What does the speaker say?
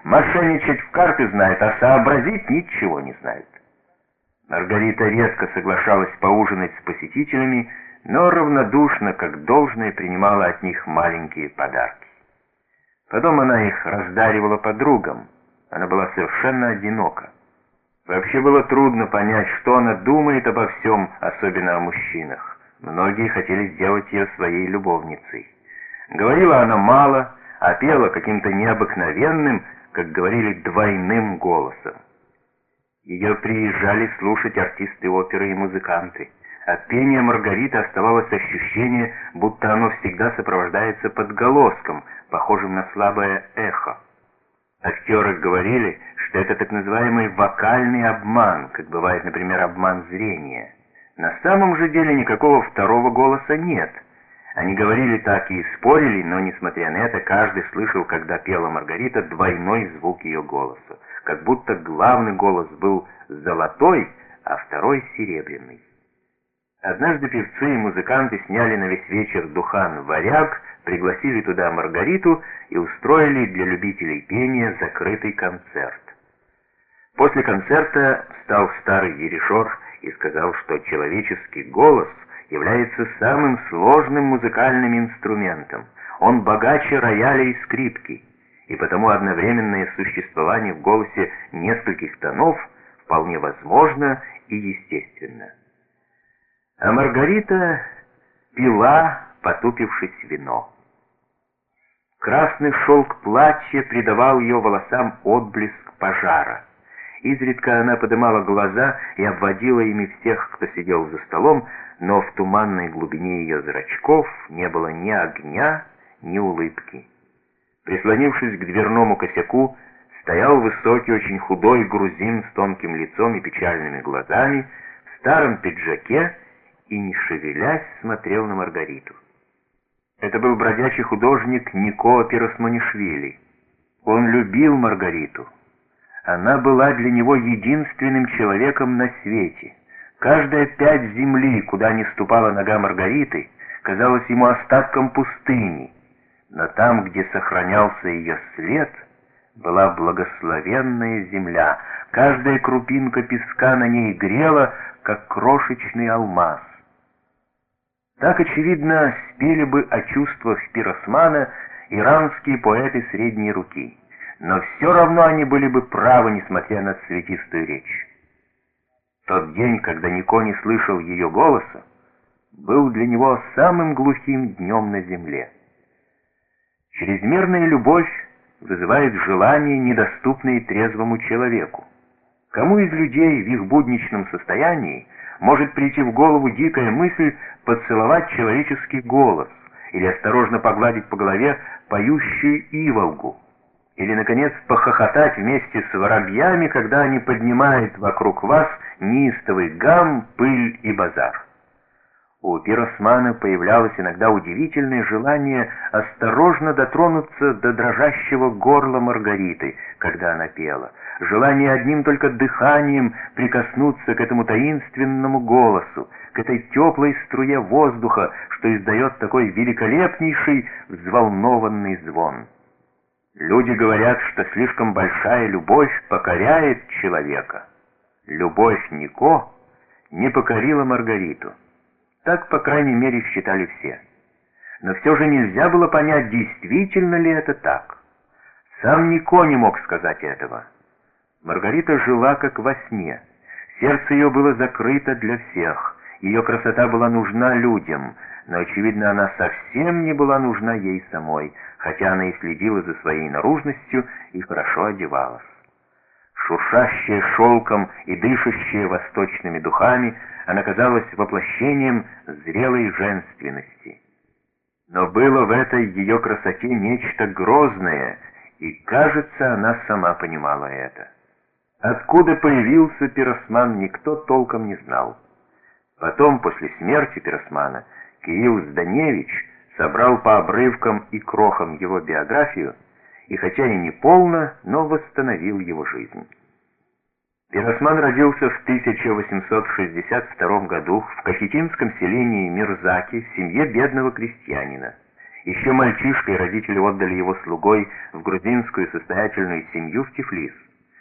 Мошенничать в карты знает, а сообразить ничего не знает. Маргарита редко соглашалась поужинать с посетителями, но равнодушно, как должное, принимала от них маленькие подарки. Потом она их раздаривала подругам. Она была совершенно одинока. Вообще было трудно понять, что она думает обо всем, особенно о мужчинах. Многие хотели сделать ее своей любовницей. Говорила она мало, а пела каким-то необыкновенным, как говорили, двойным голосом. Ее приезжали слушать артисты оперы и музыканты. От пения Маргариты оставалось ощущение, будто оно всегда сопровождается подголоском, похожим на слабое эхо. Актеры говорили, что это так называемый вокальный обман, как бывает, например, обман зрения. На самом же деле никакого второго голоса нет. Они говорили так и спорили, но, несмотря на это, каждый слышал, когда пела Маргарита, двойной звук ее голоса, как будто главный голос был золотой, а второй серебряный. Однажды певцы и музыканты сняли на весь вечер духан «Варяг», пригласили туда Маргариту и устроили для любителей пения закрытый концерт. После концерта встал старый дирижер и сказал, что человеческий голос является самым сложным музыкальным инструментом. Он богаче рояля и скрипки, и потому одновременное существование в голосе нескольких тонов вполне возможно и естественно. А Маргарита пила, потупившись, вино. Красный шелк платья придавал ее волосам отблеск пожара. Изредка она поднимала глаза и обводила ими всех, кто сидел за столом, но в туманной глубине ее зрачков не было ни огня, ни улыбки. Прислонившись к дверному косяку, стоял высокий, очень худой грузин с тонким лицом и печальными глазами, в старом пиджаке, и, не шевелясь, смотрел на Маргариту. Это был бродячий художник Нико Пиросманишвили. Он любил Маргариту. Она была для него единственным человеком на свете. Каждая пядь земли, куда ни ступала нога Маргариты, казалась ему остатком пустыни. Но там, где сохранялся ее след, была благословенная земля. Каждая крупинка песка на ней грела, как крошечный алмаз. Так, очевидно, спели бы о чувствах Пиросмана иранские поэты средней руки. Но все равно они были бы правы, несмотря на цветистую речь. Тот день, когда Нико не слышал ее голоса, был для него самым глухим днем на земле. Чрезмерная любовь вызывает желания, недоступные трезвому человеку. Кому из людей в их будничном состоянии может прийти в голову дикая мысль поцеловать человеческий голос или осторожно погладить по голове поющую иволгу? Или, наконец, похохотать вместе с воробьями, когда они поднимают вокруг вас неистовый гам, пыль и базар? У Пиросмана появлялось иногда удивительное желание осторожно дотронуться до дрожащего горла Маргариты, когда она пела. Желание одним только дыханием прикоснуться к этому таинственному голосу, к этой теплой струе воздуха, что издает такой великолепнейший взволнованный звон. Люди говорят, что слишком большая любовь покоряет человека. Любовь Нико не покорила Маргариту. Так, по крайней мере, считали все. Но все же нельзя было понять, действительно ли это так. Сам Нико не мог сказать этого. Маргарита жила как во сне. Сердце ее было закрыто для всех. Ее красота была нужна людям, но, очевидно, она совсем не была нужна ей самой, хотя она и следила за своей наружностью и хорошо одевалась. Шуршащая шелком и дышащая восточными духами, она казалась воплощением зрелой женственности. Но было в этой ее красоте нечто грозное, и, кажется, она сама понимала это. Откуда появился Пиросман, никто толком не знал. Потом, после смерти Пиросмана, Кирилл Зданевич собрал по обрывкам и крохам его биографию, и хотя и не полно, но восстановил его жизнь. Пиросман родился в 1862 году в кахетинском селении Мирзаки в семье бедного крестьянина Еще мальчишкой родители отдали его слугой в грузинскую состоятельную семью в Тифлис.